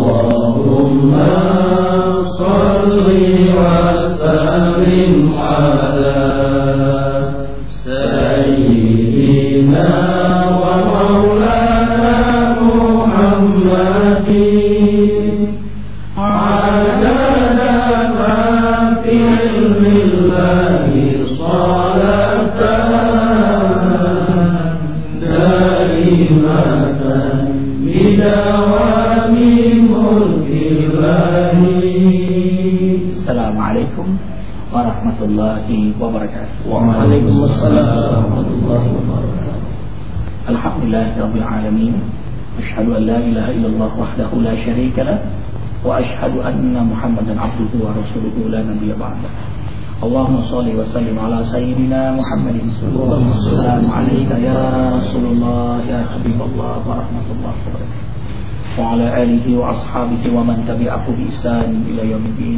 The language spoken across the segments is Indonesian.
Allahumma salli wa sallim ala sayyidina wa maulana Muhammadin adada ma fi ilmillahi salatan daimatan bidawami mulkillahi. Assalamualaikum warahmatullahi wabarakatuh. Waalaikumsalam warahmatullahi wabarakatuh. Alhamdulillahirabbil alamin. Asyhadu an la ilaha illallah wahdahu la syarika lah wa asyhadu anna Muhammadan abduhu wa rasuluhu la nabiyya ba'da. Allahumma shalli wa sallim ala sayyidina Muhammadin sallallahu alaihi wasallam ya Rasulullah ya Habiballah wa rahmatullahi wa barakatuh. Wa ala alihi wa ashabihi wa man tabi'ahu bi ihsan ila yaumiddin.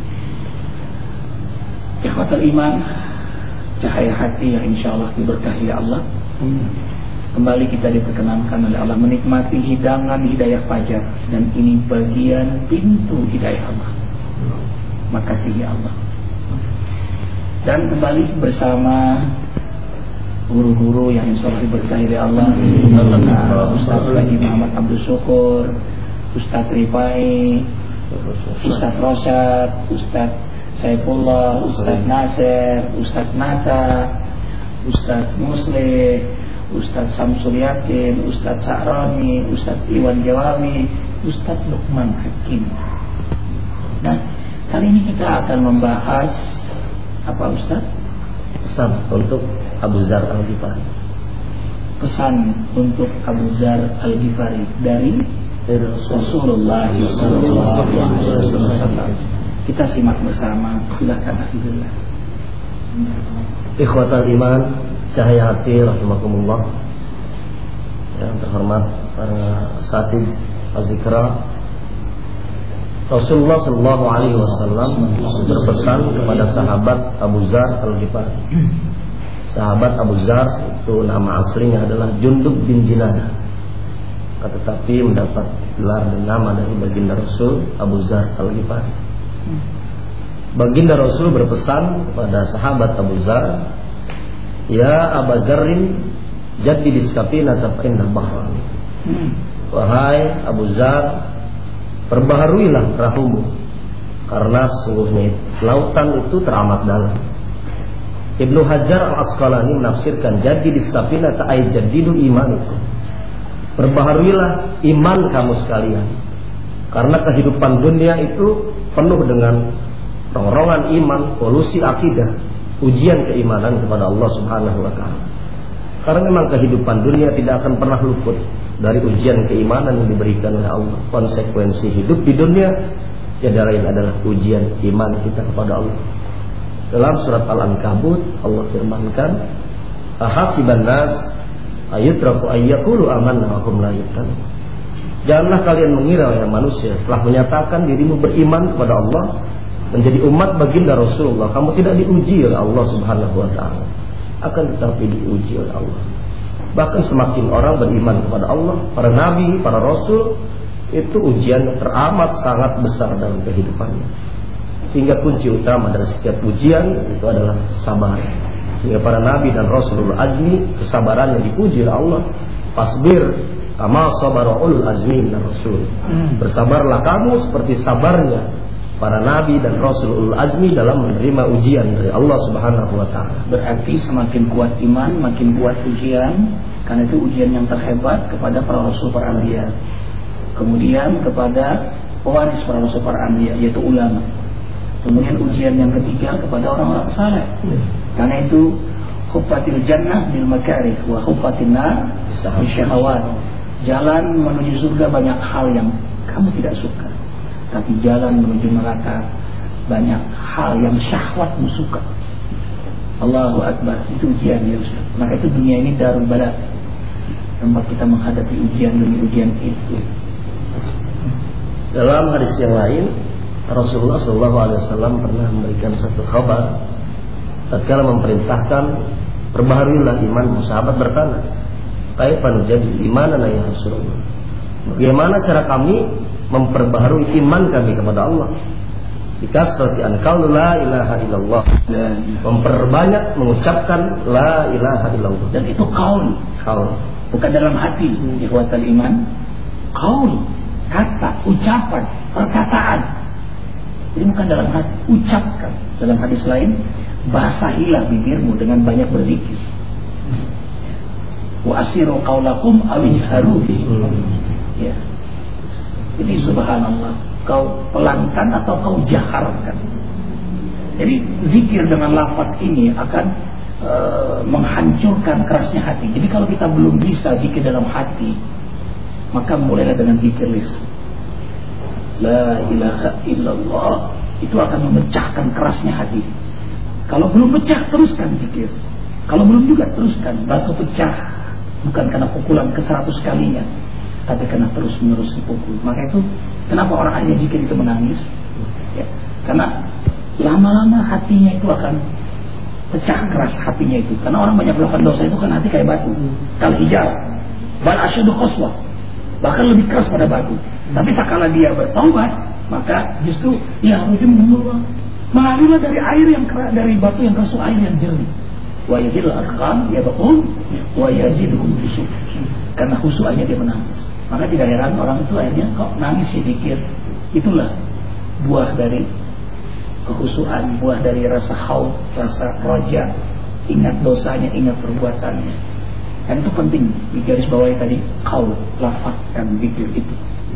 Ikhwatul iman, cahaya hati yang insyaallah diberkahi Allah. Kembali kita diperkenankan oleh Allah menikmati hidangan hidayah fajar, dan ini bagian pintu hidayah Allah. Makasih ya Allah. Dan kembali bersama guru-guru yang insyaallah diberkahi oleh Allah. Ustaz Haji Muhammad Abdul Syukur, Ustaz Rifai, Ustaz Rosyad, Ustaz Saifullah, Ustaz Nasir, Ustaz Nata, Ustaz Muslim, Ustaz Samsul Yakin, Ustaz Sa'roni, Ustaz Iwan Jawawi, Ustaz Luqman Hakim. Nah, kali ini kita akan membahas apa Ustaz? Pesan untuk Abu Zar Al-Ghifari. Pesan untuk Abu Zar Al-Ghifari dari Rasulullah SAW. Kita simak bersama. Silakan Alhamdulillah. Ikhwatal iman, cahaya hati rahimakumullah. Yang terhormat para asatidz al-zikra, Rasulullah sallallahu alaihi wasallam berpesan kepada sahabat Abu Zar Al-Ghifari. Sahabat Abu Zar itu nama aslinya adalah Jundub bin Jinadah, tetapi mendapat gelar dan nama dari baginda Rasul Abu Zar Al-Ghifari. Baginda Rasul berpesan kepada sahabat Abu Zar, "Ya Abu Zarrin, jaddidis safinata fa inna bahra." Wahai Abu Zar, perbaharuilah perahumu, karena sesungguhnya lautan itu teramat dalam. Ibnu Hajar Al-Asqalani menafsirkan jaddidis safinata ay jaddidu imanikum. Perbaharuilah iman kamu sekalian, karena kehidupan dunia itu penuh dengan rongrongan iman, polusi akidah, ujian keimanan kepada Allah Subhanahu wa taala. Karena memang kehidupan dunia tidak akan pernah luput dari ujian keimanan yang diberikan oleh Allah. Konsekuensi hidup di dunia tiada lain adalah ujian iman kita kepada Allah. Dalam surat Al-Ankabut Allah firmankan, "Ahasiban nas ayutraku ayyaqulu amanna wa hum la yuftanun." Janganlah kalian mengira ya manusia, setelah menyatakan dirimu beriman kepada Allah, menjadi umat baginda Rasulullah, kamu tidak diuji oleh Allah Subhanahu wa taala. Akan tetapi diuji oleh Allah. Bahkan semakin orang beriman kepada Allah, para nabi, para rasul, itu ujian teramat sangat besar dalam kehidupannya. Sehingga kunci utama dari setiap ujian itu adalah sabar. Sehingga para nabi dan rasulul azmi, kesabarannya dipuji oleh Allah. Fasbir kama sabara ulul azmi minar rasul. Bersabarlah kamu seperti sabarnya para nabi dan rasul ulul azmi dalam menerima ujian dari Allah Subhanahu wa taala. Berarti semakin kuat iman, makin kuat ujian. Karena itu ujian yang terhebat kepada para rasul, para anbiya. Kemudian kepada pewaris para rasul, para anbiya, yaitu ulama. Kemudian ujian yang ketiga kepada orang-orang saleh. Karena itu huffatil jannah bil makarih wa huffatin nar bis syahawat. Jalan menuju surga banyak hal yang kamu tidak suka, tapi jalan menuju neraka banyak hal yang syahwatmu suka. Allahu Akbar. Itu ujian ya Ustaz. Maka itu dunia ini darul bala, tempat kita menghadapi ujian demi ujian itu. Dalam hadis yang lain, Rasulullah SAW pernah memberikan satu kabar tatkala memerintahkan perbaharuilah iman. Sahabat bertanya, "Kaifa nujadid imanana ya Rasulullah?" Bagaimana cara kami memperbaharui iman kami kepada Allah. Bikasrati an qaulu la ilaha illallah. Memperbanyak mengucapkan la ilaha illallah. Dan itu qaul. Bukan dalam hati, ikhwatal iman. Qaul, kata, ucapan, perkataan. Jadi bukan dalam hati, ucapkan. Dalam hadis lain, basahilah bibirmu dengan banyak berzikir. Wa asiru qaulakum aw ijharu bihi. Ya. Jadi subhanallah, kau pelankan atau kau jaharkan. Jadi zikir dengan lafaz ini akan menghancurkan kerasnya hati. Jadi kalau kita belum bisa zikir dalam hati, maka mulailah dengan zikir lisan. La ilaha illallah, itu akan memecahkan kerasnya hati. Kalau belum pecah, teruskan zikir. Kalau belum juga, teruskan. Batu pecah bukan karena pukulan ke-100 kalinya, tapi karena terus-menerus dipukul. Maka itu kenapa orang ahli zikir itu menangis? Ya, karena lama-lama hatinya itu akan pecah keras hatinya itu. Karena orang banyak melakukan dosa itu kan hati kayak batu, kal hijar, bal asyadu qaswah, bahkan lebih keras pada batu. Tapi tak kala dia bertaubat, maka justru ya mungkin mengalirlah dari air yang keras, dari batu yang keras, air yang jernih. Wa yadil arqam yabqun wa yazidhum khushu'. Karena khusyuknya dia menangis. Maka tidak heran orang itu akhirnya kok nangis ya pikir. Itulah buah dari kekhusyuan, buah dari rasa khauf, rasa raja, ingat dosanya, ingat perbuatannya. Dan itu penting di garis bawahi tadi, qaul, lafazkan zikir itu.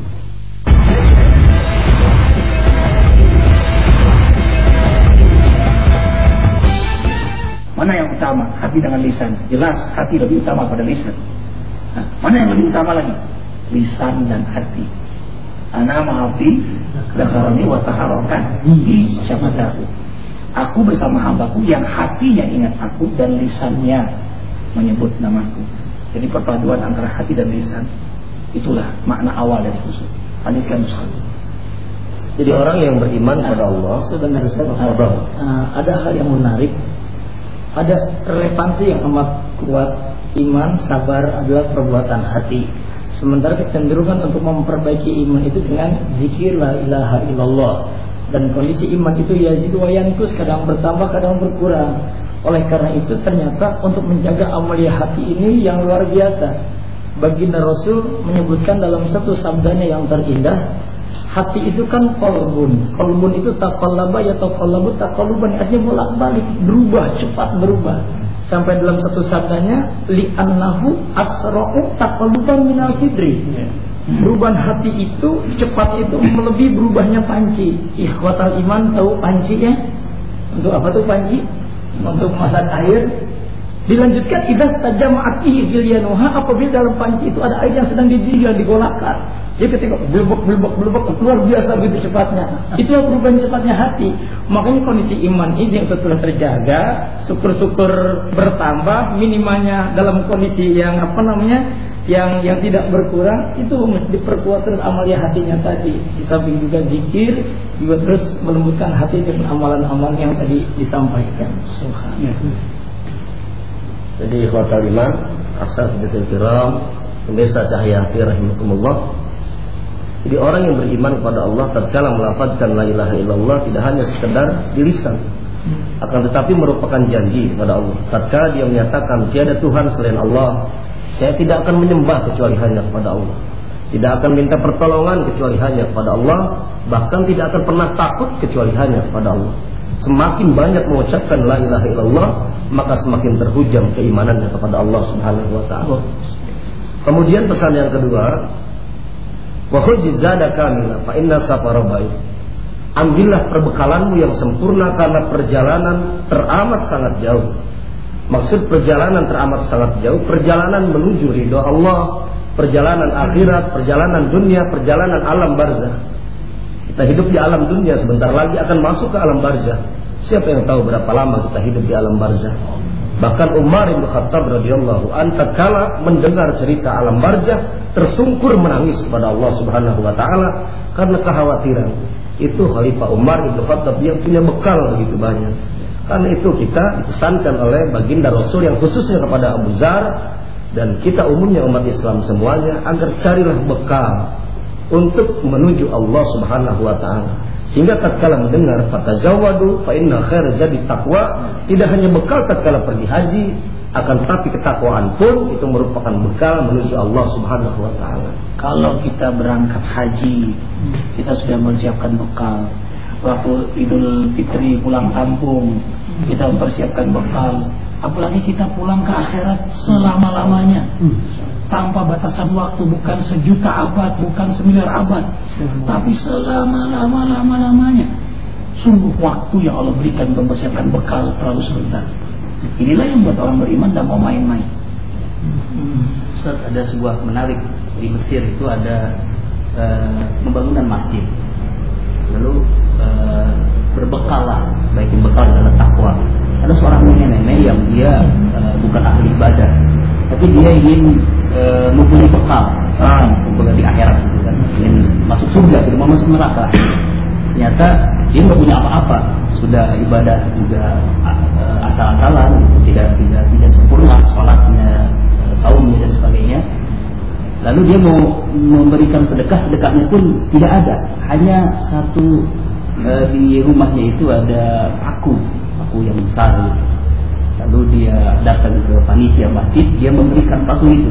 Mana yang utama, hati dengan lisan? Jelas hati lebih utama pada lisan. Nah, mana yang lebih utama lagi? Lisan dan hati. Ana ma'afi dakharani wa taharrakan bi syafatahu. Aku bersama hambaku yang hatinya ingat aku dan lisannya menyebut namaku. Jadi perpaduan antara hati dan lisan, itulah makna awal dari khusyuk. Lanjutkan Ustaz. Jadi orang yang beriman kepada Allah, sebenarnya ada hal yang menarik. Ada relevansi yang amat kuat. Iman, sabar adalah perbuatan hati. Sementara kecenderungan untuk memperbaiki iman itu dengan zikir la ilaha illallah. Dan kondisi iman itu yazidu wa yanqus, kadang bertambah kadang berkurang. Oleh karena itu ternyata untuk menjaga amalia hati ini yang luar biasa. Baginda Rasul menyebutkan dalam satu sabdanya yang terindah, hati itu kan qalbun. Qalbun itu taqallaba ya taqallabu taqalluban, artinya bolak-balik, berubah, cepat berubah. Sampai dalam satu sabdanya, li'annahu asra'u taqalluban minal fidri. Perubahan hati itu cepat, itu melebihi berubahnya panci. Ikhwatal iman tahu panci ya? Untuk apa tuh panci? Untuk memasak air. Dilanjutkan, idza stajama'at fihi bilyanuha, apabila dalam panci itu ada air yang sedang digolakkan. Jadi ketika belebek luar biasa begitu cepatnya. Itulah perubahan cepatnya hati. Makanya kondisi iman ini yang telah terjaga, syukur-syukur bertambah, minimalnya dalam kondisi yang yang tidak berkurang, itu mesti diperkuat terus amalia hatinya tadi. Di samping juga zikir, juga terus melembutkan hati dengan amalan-amalan yang tadi disampaikan. Jadi ikhwatal iman, ashabatul kiram, pemirsa Cahaya Hati rahimakumullah. Jadi orang yang beriman kepada Allah tatkala melafazkan la ilaha illallah tidak hanya sekedar di lisan, akan tetapi merupakan janji kepada Allah. Tatkala dia menyatakan tiada Tuhan selain Allah, saya tidak akan menyembah kecuali hanya kepada Allah, tidak akan minta pertolongan kecuali hanya kepada Allah, bahkan tidak akan pernah takut kecuali hanya kepada Allah. Semakin banyak mengucapkan la ilaha illallah, maka semakin terhujam keimanannya kepada Allah Subhanahu wa taala. Kemudian pesan yang kedua, wa khujiz zadaka minna fa inna safara ba'id. Ambillah perbekalanmu yang sempurna karena perjalanan teramat sangat jauh. Maksud perjalanan teramat sangat jauh, perjalanan menuju ridha Allah, perjalanan akhirat, perjalanan dunia, perjalanan alam barzah. Kita hidup di alam dunia, sebentar lagi akan masuk ke alam barzah. Siapa yang tahu berapa lama kita hidup di alam barzah? Bahkan Umar bin Khattab radhiyallahu anhu tatkala mendengar cerita alam barzah tersungkur menangis kepada Allah Subhanahu wa taala karena kekhawatiran. Itu Khalifah Umar bin Khattab yang punya bekal begitu banyak. Karena itu kita dipesankan oleh baginda Rasul yang khususnya kepada Abu Dzar dan kita umumnya umat Islam semuanya agar carilah bekal untuk menuju Allah Subhanahu wa taala. Sehingga tatkala mendengar fatajawadu fa inna khaira zadi taqwa, tidak hanya bekal tatkala pergi haji, akan tetapi ketakwaan pun itu merupakan bekal menuju Allah Subhanahu wa taala. Kalau kita berangkat haji, kita sudah mempersiapkan bekal. Waktu Idul Fitri pulang kampung, kita mempersiapkan bekal. Apalagi kita pulang ke akhirat selama-lamanya, tanpa batasan waktu, bukan 1.000.000 abad, bukan 9 abad, tapi selama-lamanya. Sungguh waktu yang Allah berikan untuk mempersiapkan bekal terlalu sebentar. Inilah yang buat orang beriman dan mau main-main. Ustaz, ada sebuah menarik di Mesir itu ada pembangunan masjid. Lalu berbekallah, sebagai bekal adalah takwa. Ada seorang nenek-nenek yang dia bukan ahli ibadah, tapi dia ingin mempunyai bekal di akhirat gitu kan, ingin masuk surga, tidak mau masuk neraka. Ternyata dia nggak punya apa-apa, sudah ibadah juga asal-asalan, tidak sempurna sholatnya, saumnya dan sebagainya. Lalu dia mau memberikan sedekahnya pun tidak ada, hanya satu di rumahnya itu ada paku yang besar gitu. Lalu dia datang ke panitia masjid, dia memberikan paku itu.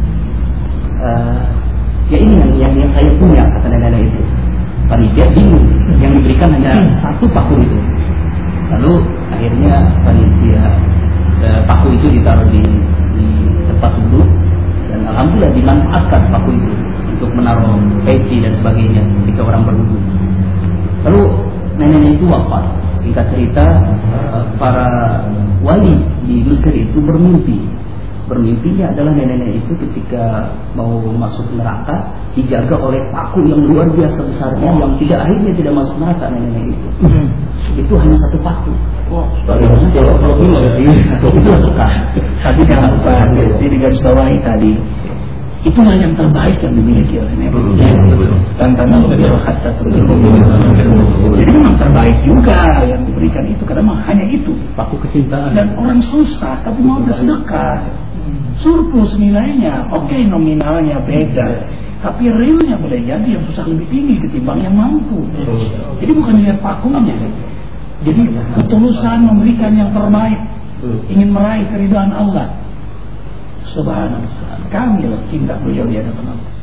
Ya ini yang saya punya, kata nenek itu. Panitia bingung, yang diberikan hanya satu paku itu. Lalu akhirnya panitia paku itu ditaruh di tempat duduk, dan alhamdulillah dimanfaatkan paku itu untuk menaruh peci dan sebagainya ketika orang berwudu. Lalu neneknya itu wafat. Singkat cerita, para wali di Mesir itu bermimpinya adalah nenek itu ketika mau masuk neraka dijaga oleh paku yang luar biasa besarnya, yang akhirnya tidak masuk neraka nenek itu. Itu hanya satu paku. Itu bekal. Tapi jangan lupa, di garis bawahi tadi, itulah yang terbaik yang dimiliki oleh nenek. Tantangan lebih hatta jadi memang terbaik juga yang diberikan itu, karena memang hanya itu Paku kecintaan. dan orang susah tapi mau bersedekah, surplus nilainya. Oke, nominalnya beda, tapi realnya boleh jadi yang susah lebih tinggi ketimbang yang mampu. Jadi bukan lihat pakunya, jadi ketulusan memberikan yang terbaik, ingin meraih keridhaan Allah Subhanahu wa ta'ala. Kami loh cinta beliau di hadapan Allah.